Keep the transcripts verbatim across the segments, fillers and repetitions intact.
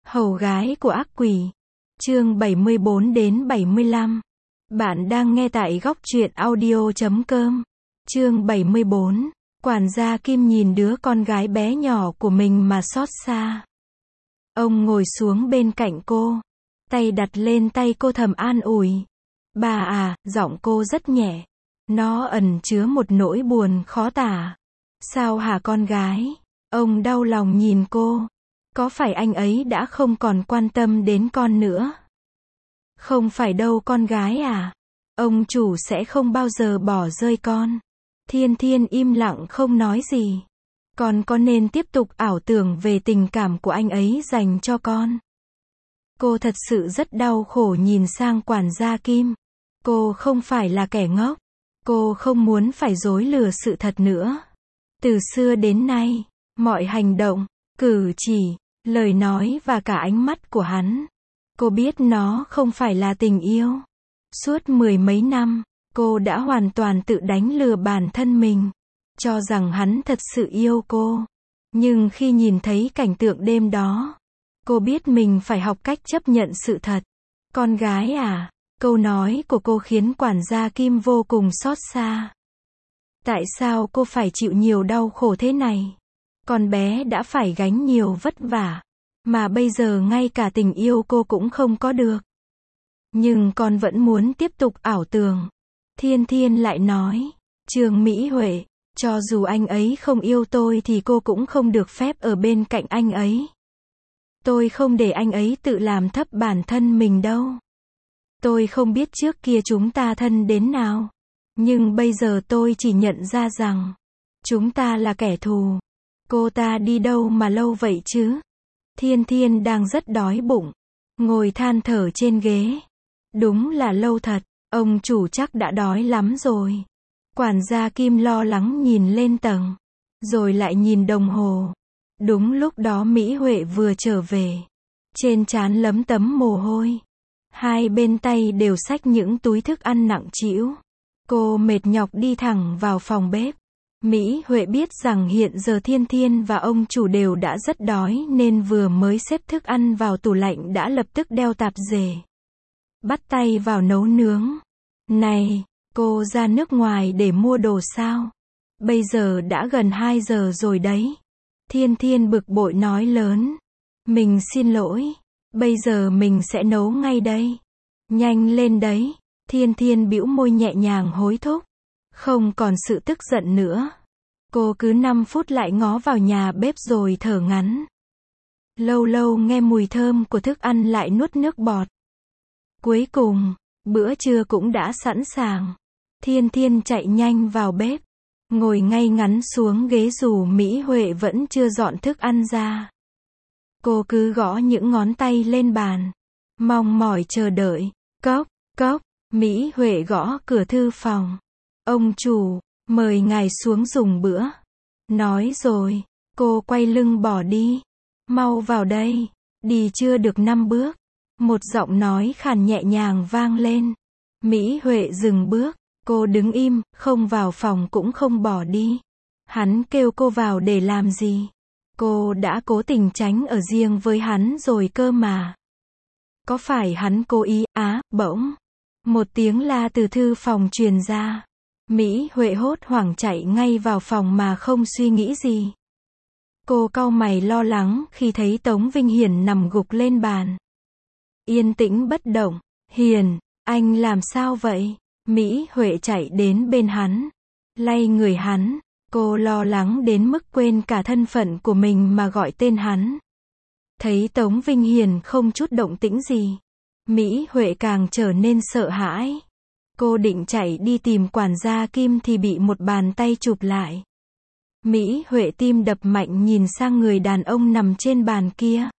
Hầu gái của ác quỷ. Chương bảy mươi bốn đến bảy mươi lăm. Bạn đang nghe tại góc truyện audio chấm com. Chương bảy mươi bốn. Quản gia Kim nhìn đứa con gái bé nhỏ của mình mà xót xa. Ông ngồi xuống bên cạnh cô, tay đặt lên tay cô thầm an ủi. Bà à, giọng cô rất nhẹ. Nó ẩn chứa một nỗi buồn khó tả. Sao hả con gái? Ông đau lòng nhìn cô. Có phải anh ấy đã không còn quan tâm đến con nữa? Không phải đâu con gái à. Ông chủ sẽ không bao giờ bỏ rơi con. Thiên Thiên im lặng không nói gì. Con có nên tiếp tục ảo tưởng về tình cảm của anh ấy dành cho con? Cô thật sự rất đau khổ nhìn sang quản gia Kim. Cô không phải là kẻ ngốc. Cô không muốn phải dối lừa sự thật nữa. Từ xưa đến nay, mọi hành động, cử chỉ, lời nói và cả ánh mắt của hắn, cô biết nó không phải là tình yêu. Suốt mười mấy năm, cô đã hoàn toàn tự đánh lừa bản thân mình, cho rằng hắn thật sự yêu cô. Nhưng khi nhìn thấy cảnh tượng đêm đó, cô biết mình phải học cách chấp nhận sự thật. Con gái à, câu nói của cô khiến quản gia Kim vô cùng xót xa. Tại sao cô phải chịu nhiều đau khổ thế này? Con bé đã phải gánh nhiều vất vả, mà bây giờ ngay cả tình yêu cô cũng không có được. Nhưng con vẫn muốn tiếp tục ảo tưởng. Thiên Thiên lại nói, Trương Mỹ Huệ, cho dù anh ấy không yêu tôi thì cô cũng không được phép ở bên cạnh anh ấy. Tôi không để anh ấy tự làm thấp bản thân mình đâu. Tôi không biết trước kia chúng ta thân đến nào. Nhưng bây giờ tôi chỉ nhận ra rằng, chúng ta là kẻ thù. Cô ta đi đâu mà lâu vậy chứ? Thiên Thiên đang rất đói bụng, ngồi than thở trên ghế. Đúng là lâu thật, ông chủ chắc đã đói lắm rồi. Quản gia Kim lo lắng nhìn lên tầng, rồi lại nhìn đồng hồ. Đúng lúc đó Mỹ Huệ vừa trở về, trên trán lấm tấm mồ hôi. Hai bên tay đều xách những túi thức ăn nặng trĩu. Cô mệt nhọc đi thẳng vào phòng bếp. Mỹ Huệ biết rằng hiện giờ Thiên Thiên và ông chủ đều đã rất đói nên vừa mới xếp thức ăn vào tủ lạnh đã lập tức đeo tạp dề, bắt tay vào nấu nướng. Này, cô ra nước ngoài để mua đồ sao? Bây giờ đã gần hai giờ rồi đấy. Thiên Thiên bực bội nói lớn. Mình xin lỗi, bây giờ mình sẽ nấu ngay đây. Nhanh lên đấy. Thiên Thiên bĩu môi nhẹ nhàng hối thúc. Không còn sự tức giận nữa. Cô cứ năm phút lại ngó vào nhà bếp rồi thở ngắn. Lâu lâu nghe mùi thơm của thức ăn lại nuốt nước bọt. Cuối cùng, bữa trưa cũng đã sẵn sàng. Thiên Thiên chạy nhanh vào bếp, ngồi ngay ngắn xuống ghế dù Mỹ Huệ vẫn chưa dọn thức ăn ra. Cô cứ gõ những ngón tay lên bàn, mong mỏi chờ đợi. Cốc, cốc, Mỹ Huệ gõ cửa thư phòng. Ông chủ, mời ngài xuống dùng bữa. Nói rồi, cô quay lưng bỏ đi. Mau vào đây, đi chưa được năm bước. Một giọng nói khàn nhẹ nhàng vang lên. Mỹ Huệ dừng bước, cô đứng im, không vào phòng cũng không bỏ đi. Hắn kêu cô vào để làm gì? Cô đã cố tình tránh ở riêng với hắn rồi cơ mà. Có phải hắn cố ý? Á, bỗng. Một tiếng la từ thư phòng truyền ra. Mỹ Huệ hốt hoảng chạy ngay vào phòng mà không suy nghĩ gì. Cô cau mày lo lắng khi thấy Tống Vinh Hiển nằm gục lên bàn. Yên tĩnh bất động. Hiền, anh làm sao vậy? Mỹ Huệ chạy đến bên hắn, lay người hắn. Cô lo lắng đến mức quên cả thân phận của mình mà gọi tên hắn. Thấy Tống Vinh Hiển không chút động tĩnh gì, Mỹ Huệ càng trở nên sợ hãi. Cô định chạy đi tìm quản gia Kim thì bị một bàn tay chụp lại. Mỹ Huệ tim đập mạnh nhìn sang người đàn ông nằm trên bàn kia.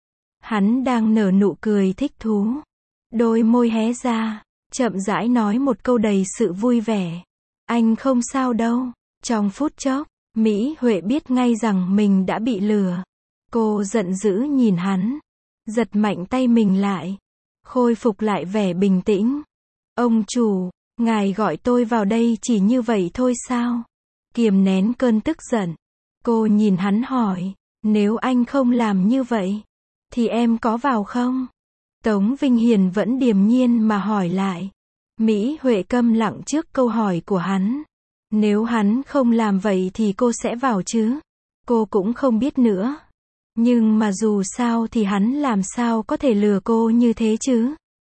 Hắn đang nở nụ cười thích thú. Đôi môi hé ra, chậm rãi nói một câu đầy sự vui vẻ. Anh không sao đâu. Trong phút chốc, Mỹ Huệ biết ngay rằng mình đã bị lừa. Cô giận dữ nhìn hắn, giật mạnh tay mình lại, khôi phục lại vẻ bình tĩnh. Ông chủ, ngài gọi tôi vào đây chỉ như vậy thôi sao? Kiềm nén cơn tức giận, cô nhìn hắn hỏi, nếu anh không làm như vậy, Thì em có vào không? Tống Vinh Hiền vẫn điềm nhiên mà hỏi lại. Mỹ Huệ câm lặng trước câu hỏi của hắn. Nếu hắn không làm vậy thì cô sẽ vào chứ? Cô cũng không biết nữa. Nhưng mà dù sao thì hắn làm sao có thể lừa cô như thế chứ?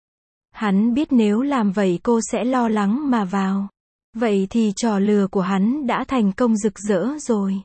Hắn biết nếu làm vậy cô sẽ lo lắng mà vào. Vậy thì trò lừa của hắn đã thành công rực rỡ rồi.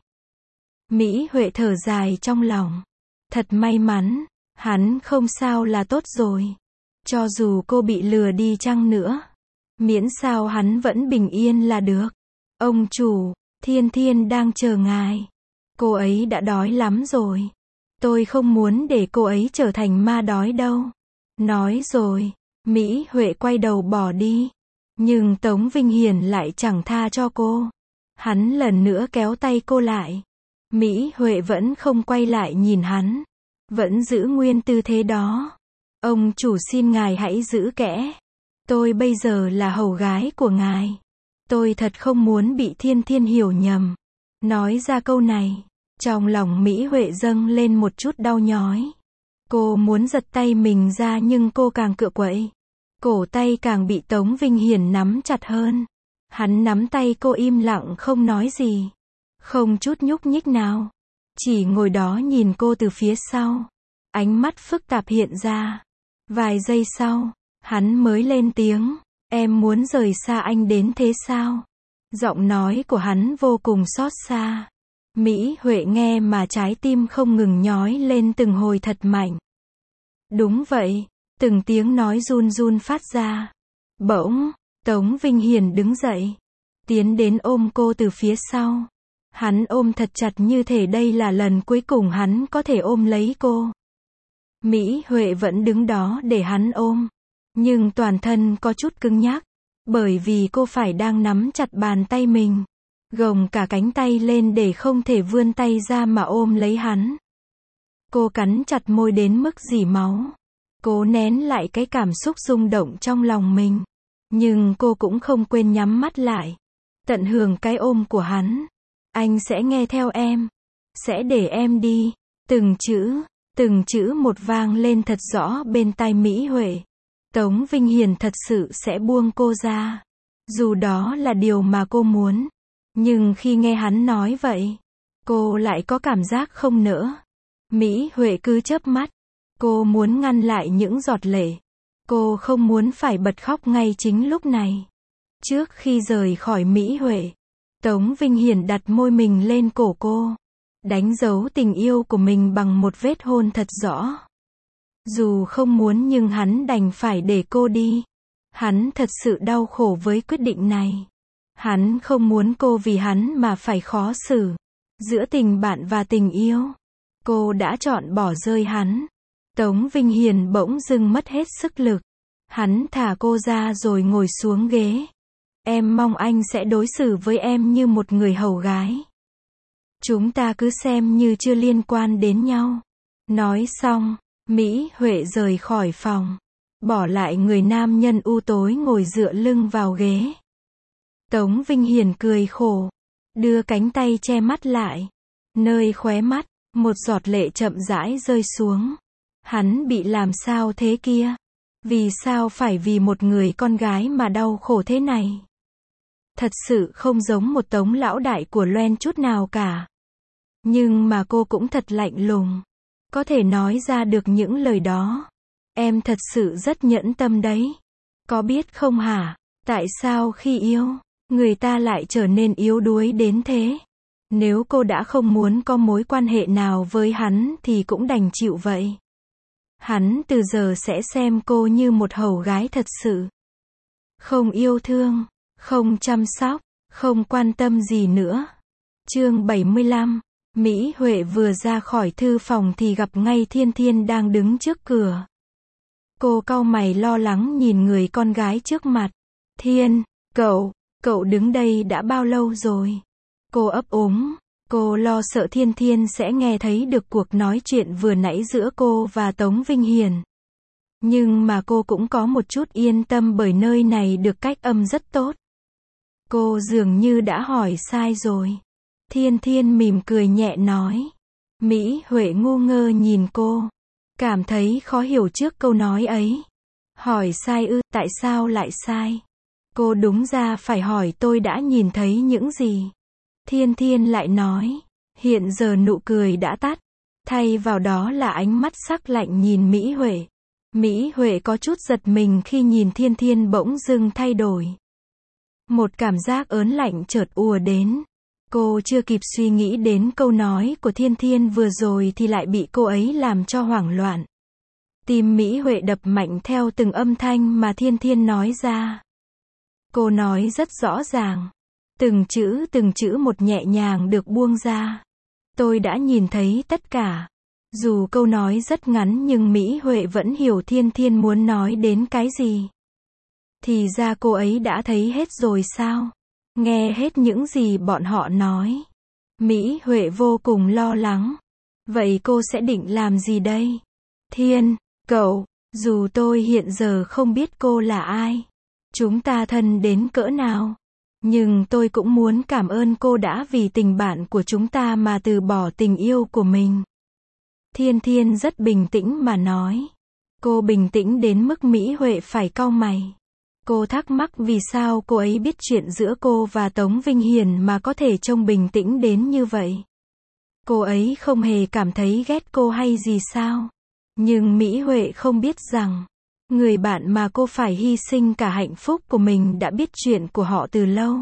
Mỹ Huệ thở dài trong lòng. Thật may mắn, hắn không sao là tốt rồi. Cho dù cô bị lừa đi chăng nữa, miễn sao hắn vẫn bình yên là được. Ông chủ, Thiên Thiên đang chờ ngài. Cô ấy đã đói lắm rồi. Tôi không muốn để cô ấy trở thành ma đói đâu. Nói rồi, Mỹ Huệ quay đầu bỏ đi. Nhưng Tống Vinh Hiền lại chẳng tha cho cô. Hắn lần nữa kéo tay cô lại. Mỹ Huệ vẫn không quay lại nhìn hắn. Vẫn giữ nguyên tư thế đó. Ông chủ xin ngài hãy giữ kẽ. Tôi bây giờ là hầu gái của ngài. Tôi thật không muốn bị Thiên Thiên hiểu nhầm. Nói ra câu này, trong lòng Mỹ Huệ dâng lên một chút đau nhói. Cô muốn giật tay mình ra nhưng cô càng cựa quậy. Cổ tay càng bị Tống Vinh Hiền nắm chặt hơn. Hắn nắm tay cô im lặng không nói gì. Không chút nhúc nhích nào. Chỉ ngồi đó nhìn cô từ phía sau. Ánh mắt phức tạp hiện ra. Vài giây sau, hắn mới lên tiếng. Em muốn rời xa anh đến thế sao? Giọng nói của hắn vô cùng xót xa. Mỹ Huệ nghe mà trái tim không ngừng nhói lên từng hồi thật mạnh. Đúng vậy, từng tiếng nói run run phát ra. Bỗng, Tống Vinh Hiền đứng dậy. Tiến đến ôm cô từ phía sau. Hắn ôm thật chặt như thể đây là lần cuối cùng hắn có thể ôm lấy cô. Mỹ Huệ vẫn đứng đó để hắn ôm. Nhưng toàn thân có chút cứng nhắc. Bởi vì cô phải đang nắm chặt bàn tay mình. Gồng cả cánh tay lên để không thể vươn tay ra mà ôm lấy hắn. Cô cắn chặt môi đến mức rỉ máu. Cố nén lại cái cảm xúc rung động trong lòng mình. Nhưng cô cũng không quên nhắm mắt lại. Tận hưởng cái ôm của hắn. Anh sẽ nghe theo em. Sẽ để em đi. Từng chữ, từng chữ một vang lên thật rõ bên tai Mỹ Huệ. Tống Vinh Hiền thật sự sẽ buông cô ra. Dù đó là điều mà cô muốn. Nhưng khi nghe hắn nói vậy, cô lại có cảm giác không nỡ. Mỹ Huệ cứ chớp mắt. Cô muốn ngăn lại những giọt lệ. Cô không muốn phải bật khóc ngay chính lúc này. Trước khi rời khỏi Mỹ Huệ, Tống Vinh Hiền đặt môi mình lên cổ cô. Đánh dấu tình yêu của mình bằng một vết hôn thật rõ. Dù không muốn nhưng hắn đành phải để cô đi. Hắn thật sự đau khổ với quyết định này. Hắn không muốn cô vì hắn mà phải khó xử. Giữa tình bạn và tình yêu, cô đã chọn bỏ rơi hắn. Tống Vinh Hiền bỗng dưng mất hết sức lực. Hắn thả cô ra rồi ngồi xuống ghế. Em mong anh sẽ đối xử với em như một người hầu gái. Chúng ta cứ xem như chưa liên quan đến nhau. Nói xong, Mỹ Huệ rời khỏi phòng. Bỏ lại người nam nhân u tối ngồi dựa lưng vào ghế. Tống Vinh Hiền cười khổ. Đưa cánh tay che mắt lại. Nơi khóe mắt, một giọt lệ chậm rãi rơi xuống. Hắn bị làm sao thế kia? Vì sao phải vì một người con gái mà đau khổ thế này? Thật sự không giống một Tống lão đại của Loan chút nào cả. Nhưng mà cô cũng thật lạnh lùng. Có thể nói ra được những lời đó. Em thật sự rất nhẫn tâm đấy. Có biết không hả? Tại sao khi yêu, người ta lại trở nên yếu đuối đến thế? Nếu cô đã không muốn có mối quan hệ nào với hắn thì cũng đành chịu vậy. Hắn từ giờ sẽ xem cô như một hầu gái thật sự. Không yêu thương, không chăm sóc, không quan tâm gì nữa. Chương bảy mươi lăm. Mỹ Huệ vừa ra khỏi thư phòng thì gặp ngay Thiên Thiên đang đứng trước cửa. Cô cau mày lo lắng nhìn người con gái trước mặt. Thiên, cậu, cậu đứng đây đã bao lâu rồi? Cô ấp úng. Cô lo sợ Thiên Thiên sẽ nghe thấy được cuộc nói chuyện vừa nãy giữa cô và Tống Vinh Hiền. Nhưng mà cô cũng có một chút yên tâm bởi nơi này được cách âm rất tốt. Cô dường như đã hỏi sai rồi. Thiên Thiên mỉm cười nhẹ nói. Mỹ Huệ ngu ngơ nhìn cô. cảm thấy khó hiểu trước câu nói ấy. Hỏi sai ư, tại sao lại sai? Cô đúng ra phải hỏi tôi đã nhìn thấy những gì. Thiên Thiên lại nói. Hiện giờ nụ cười đã tắt. Thay vào đó là ánh mắt sắc lạnh nhìn Mỹ Huệ. Mỹ Huệ có chút giật mình khi nhìn Thiên Thiên bỗng dưng thay đổi. Một cảm giác ớn lạnh chợt ùa đến. Cô chưa kịp suy nghĩ đến câu nói của Thiên Thiên vừa rồi thì lại bị cô ấy làm cho hoảng loạn. Tim Mỹ Huệ đập mạnh theo từng âm thanh mà Thiên Thiên nói ra. Cô nói rất rõ ràng. Từng chữ từng chữ một nhẹ nhàng được buông ra. Tôi đã nhìn thấy tất cả. Dù câu nói rất ngắn nhưng Mỹ Huệ vẫn hiểu Thiên Thiên muốn nói đến cái gì. Thì ra cô ấy đã thấy hết rồi sao? Nghe hết những gì bọn họ nói. Mỹ Huệ vô cùng lo lắng. Vậy cô sẽ định làm gì đây? Thiên, cậu, dù tôi hiện giờ không biết cô là ai, chúng ta thân đến cỡ nào, nhưng tôi cũng muốn cảm ơn cô đã vì tình bạn của chúng ta mà từ bỏ tình yêu của mình. Thiên Thiên rất bình tĩnh mà nói. Cô bình tĩnh đến mức Mỹ Huệ phải cau mày. Cô thắc mắc vì sao cô ấy biết chuyện giữa cô và Tống Vinh Hiền mà có thể trông bình tĩnh đến như vậy. Cô ấy không hề cảm thấy ghét cô hay gì sao? Nhưng Mỹ Huệ không biết rằng, người bạn mà cô phải hy sinh cả hạnh phúc của mình đã biết chuyện của họ từ lâu.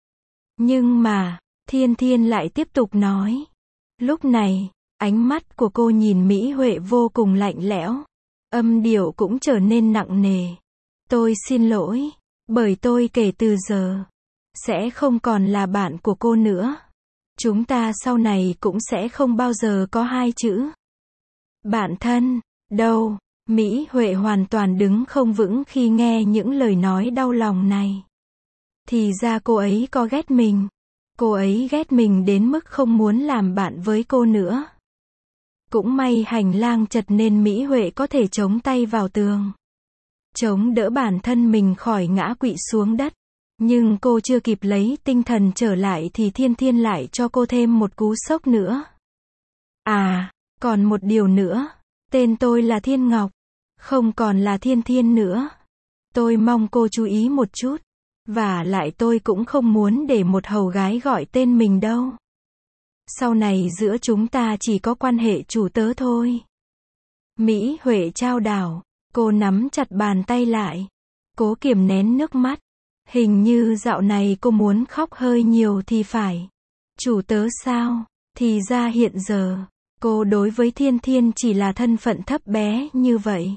Nhưng mà, Thiên Thiên lại tiếp tục nói. Lúc này, ánh mắt của cô nhìn Mỹ Huệ vô cùng lạnh lẽo. Âm điệu cũng trở nên nặng nề. Tôi xin lỗi, bởi tôi kể từ giờ, sẽ không còn là bạn của cô nữa. Chúng ta sau này cũng sẽ không bao giờ có hai chữ bạn thân, đâu. Mỹ Huệ hoàn toàn đứng không vững khi nghe những lời nói đau lòng này. Thì ra cô ấy có ghét mình. Cô ấy ghét mình đến mức không muốn làm bạn với cô nữa. Cũng may hành lang chật nên Mỹ Huệ có thể chống tay vào tường, chống đỡ bản thân mình khỏi ngã quỵ xuống đất. Nhưng cô chưa kịp lấy tinh thần trở lại thì Thiên Thiên lại cho cô thêm một cú sốc nữa. À, còn một điều nữa. Tên tôi là Thiên Ngọc, không còn là Thiên Thiên nữa. Tôi mong cô chú ý một chút. Và lại tôi cũng không muốn để một hầu gái gọi tên mình đâu. Sau này giữa chúng ta chỉ có quan hệ chủ tớ thôi. Mỹ Huệ trao đảo. Cô nắm chặt bàn tay lại. Cố kiềm nén nước mắt. Hình như dạo này cô muốn khóc hơi nhiều thì phải. Chủ tớ sao? Thì ra hiện giờ, cô đối với Thiên Thiên chỉ là thân phận thấp bé như vậy.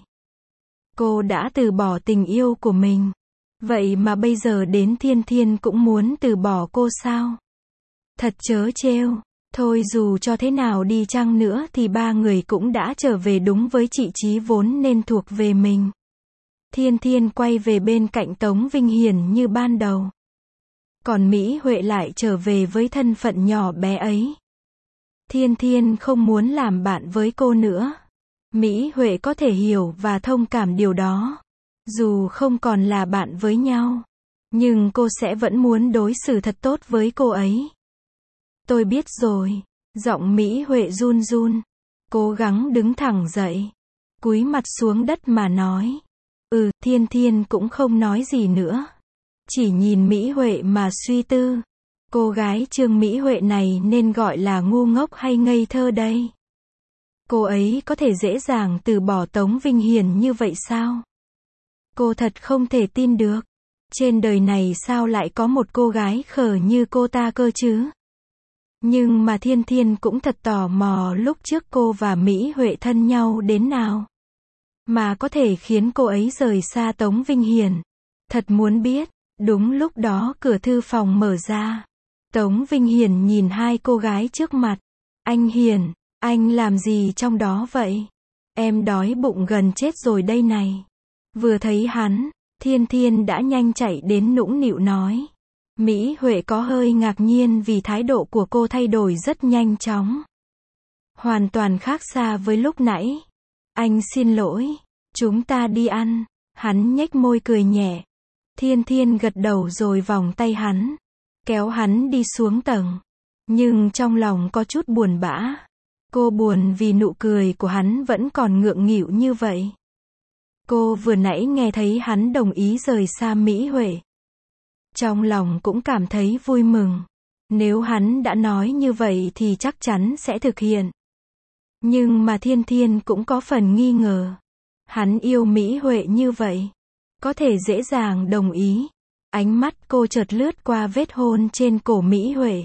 Cô đã từ bỏ tình yêu của mình. Vậy mà bây giờ đến Thiên Thiên cũng muốn từ bỏ cô sao? Thật trớ trêu. Thôi dù cho thế nào đi chăng nữa thì ba người cũng đã trở về đúng với vị trí vốn nên thuộc về mình. Thiên Thiên quay về bên cạnh Tống Vinh Hiền như ban đầu. Còn Mỹ Huệ lại trở về với thân phận nhỏ bé ấy. Thiên Thiên không muốn làm bạn với cô nữa. Mỹ Huệ có thể hiểu và thông cảm điều đó. Dù không còn là bạn với nhau, nhưng cô sẽ vẫn muốn đối xử thật tốt với cô ấy. Tôi biết rồi. Giọng Mỹ Huệ run run. Cố gắng đứng thẳng dậy. Cúi mặt xuống đất mà nói. Ừ, Thiên Thiên cũng không nói gì nữa. Chỉ nhìn Mỹ Huệ mà suy tư. Cô gái Trương Mỹ Huệ này nên gọi là ngu ngốc hay ngây thơ đây? Cô ấy có thể dễ dàng từ bỏ Tống Vinh Hiền như vậy sao? Cô thật không thể tin được. Trên đời này sao lại có một cô gái khờ như cô ta cơ chứ? Nhưng mà Thiên Thiên cũng thật tò mò lúc trước cô và Mỹ Huệ thân nhau đến nào. Mà có thể khiến cô ấy rời xa Tống Vinh Hiền. Thật muốn biết. Đúng lúc đó cửa thư phòng mở ra. Tống Vinh Hiền nhìn hai cô gái trước mặt. Anh Hiền, anh làm gì trong đó vậy? Em đói bụng gần chết rồi đây này. Vừa thấy hắn, Thiên Thiên đã nhanh chạy đến nũng nịu nói. Mỹ Huệ có hơi ngạc nhiên vì thái độ của cô thay đổi rất nhanh chóng. Hoàn toàn khác xa với lúc nãy. Anh xin lỗi, chúng ta đi ăn. Hắn nhếch môi cười nhẹ. Thiên Thiên gật đầu rồi vòng tay hắn, kéo hắn đi xuống tầng. Nhưng trong lòng có chút buồn bã. Cô buồn vì nụ cười của hắn vẫn còn ngượng nghịu như vậy. Cô vừa nãy nghe thấy hắn đồng ý rời xa Mỹ Huệ. Trong lòng cũng cảm thấy vui mừng. Nếu hắn đã nói như vậy thì chắc chắn sẽ thực hiện. Nhưng mà Thiên Thiên cũng có phần nghi ngờ. Hắn yêu Mỹ Huệ như vậy, có thể dễ dàng đồng ý. Ánh mắt cô chợt lướt qua vết hôn trên cổ Mỹ Huệ.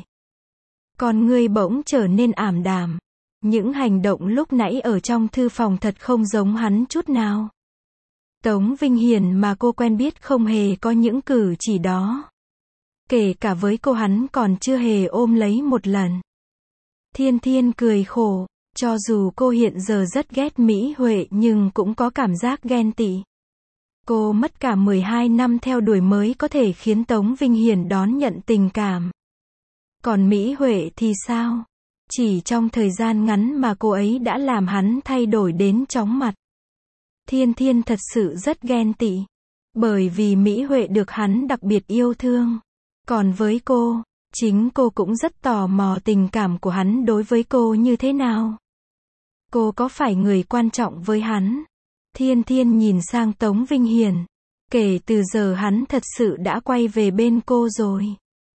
Con ngươi bỗng trở nên ảm đạm. Những hành động lúc nãy ở trong thư phòng thật không giống hắn chút nào. Tống Vinh Hiền mà cô quen biết không hề có những cử chỉ đó. Kể cả với cô hắn còn chưa hề ôm lấy một lần. Thiên Thiên cười khổ, cho dù cô hiện giờ rất ghét Mỹ Huệ nhưng cũng có cảm giác ghen tị. Cô mất cả mười hai năm theo đuổi mới có thể khiến Tống Vinh Hiền đón nhận tình cảm. Còn Mỹ Huệ thì sao? Chỉ trong thời gian ngắn mà cô ấy đã làm hắn thay đổi đến chóng mặt. Thiên Thiên thật sự rất ghen tị. Bởi vì Mỹ Huệ được hắn đặc biệt yêu thương. Còn với cô, chính cô cũng rất tò mò tình cảm của hắn đối với cô như thế nào. Cô có phải người quan trọng với hắn? Thiên Thiên nhìn sang Tống Vinh Hiền. Kể từ giờ hắn thật sự đã quay về bên cô rồi.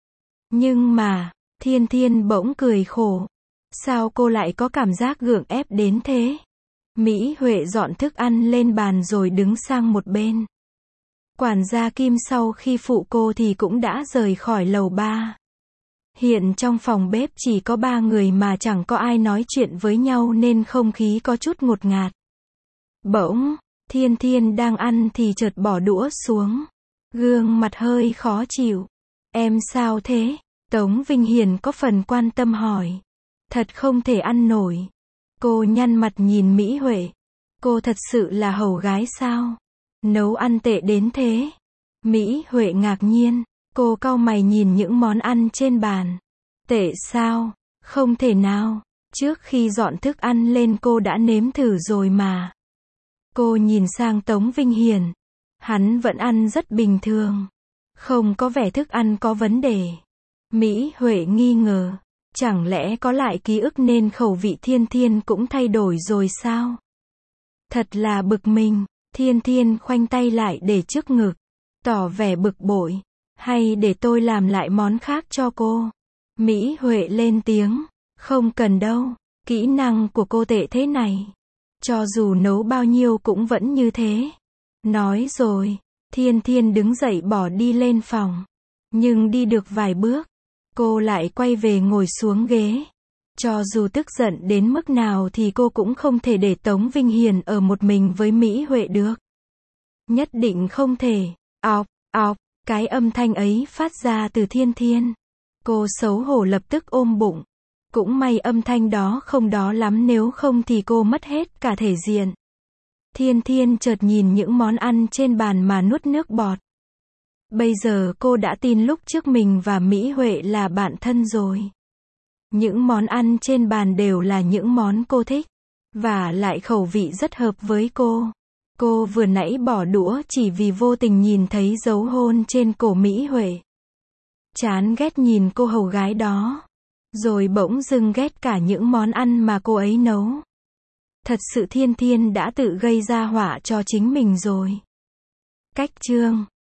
Nhưng mà, Thiên Thiên bỗng cười khổ. Sao cô lại có cảm giác gượng ép đến thế? Mỹ Huệ dọn thức ăn lên bàn rồi đứng sang một bên. Quản gia Kim sau khi phụ cô thì cũng đã rời khỏi lầu ba. Hiện trong phòng bếp chỉ có ba người mà chẳng có ai nói chuyện với nhau nên không khí có chút ngột ngạt. Bỗng, Thiên Thiên đang ăn thì chợt bỏ đũa xuống. Gương mặt hơi khó chịu. Em sao thế? Tống Vinh Hiền có phần quan tâm hỏi. Thật không thể ăn nổi. Cô nhăn mặt nhìn Mỹ Huệ. Cô thật sự là hầu gái sao? Nấu ăn tệ đến thế. Mỹ Huệ ngạc nhiên. Cô cau mày nhìn những món ăn trên bàn. Tệ sao? Không thể nào. Trước khi dọn thức ăn lên cô đã nếm thử rồi mà. Cô nhìn sang Tống Vinh Hiền. Hắn vẫn ăn rất bình thường. Không có vẻ thức ăn có vấn đề. Mỹ Huệ nghi ngờ. Chẳng lẽ có lại ký ức nên khẩu vị Thiên Thiên cũng thay đổi rồi sao? Thật là bực mình. Thiên Thiên khoanh tay lại để trước ngực. Tỏ vẻ bực bội. Hay để tôi làm lại món khác cho cô? Mỹ Huệ lên tiếng. Không cần đâu. Kỹ năng của cô tệ thế này. Cho dù nấu bao nhiêu cũng vẫn như thế. Nói rồi. Thiên Thiên đứng dậy bỏ đi lên phòng. Nhưng đi được vài bước. Cô lại quay về ngồi xuống ghế. Cho dù tức giận đến mức nào thì cô cũng không thể để Tống Vinh Hiền ở một mình với Mỹ Huệ được. Nhất định không thể. Ọc, ọc, cái âm thanh ấy phát ra từ Thiên Thiên. Cô xấu hổ lập tức ôm bụng. Cũng may âm thanh đó không đó lắm nếu không thì cô mất hết cả thể diện. Thiên Thiên chợt nhìn những món ăn trên bàn mà nuốt nước bọt. Bây giờ cô đã tin lúc trước mình và Mỹ Huệ là bạn thân rồi. Những món ăn trên bàn đều là những món cô thích. Và lại khẩu vị rất hợp với cô. Cô vừa nãy bỏ đũa chỉ vì vô tình nhìn thấy dấu hôn trên cổ Mỹ Huệ. Chán ghét nhìn cô hầu gái đó. Rồi bỗng dưng ghét cả những món ăn mà cô ấy nấu. Thật sự Thiên Thiên đã tự gây ra họa cho chính mình rồi. Cách chương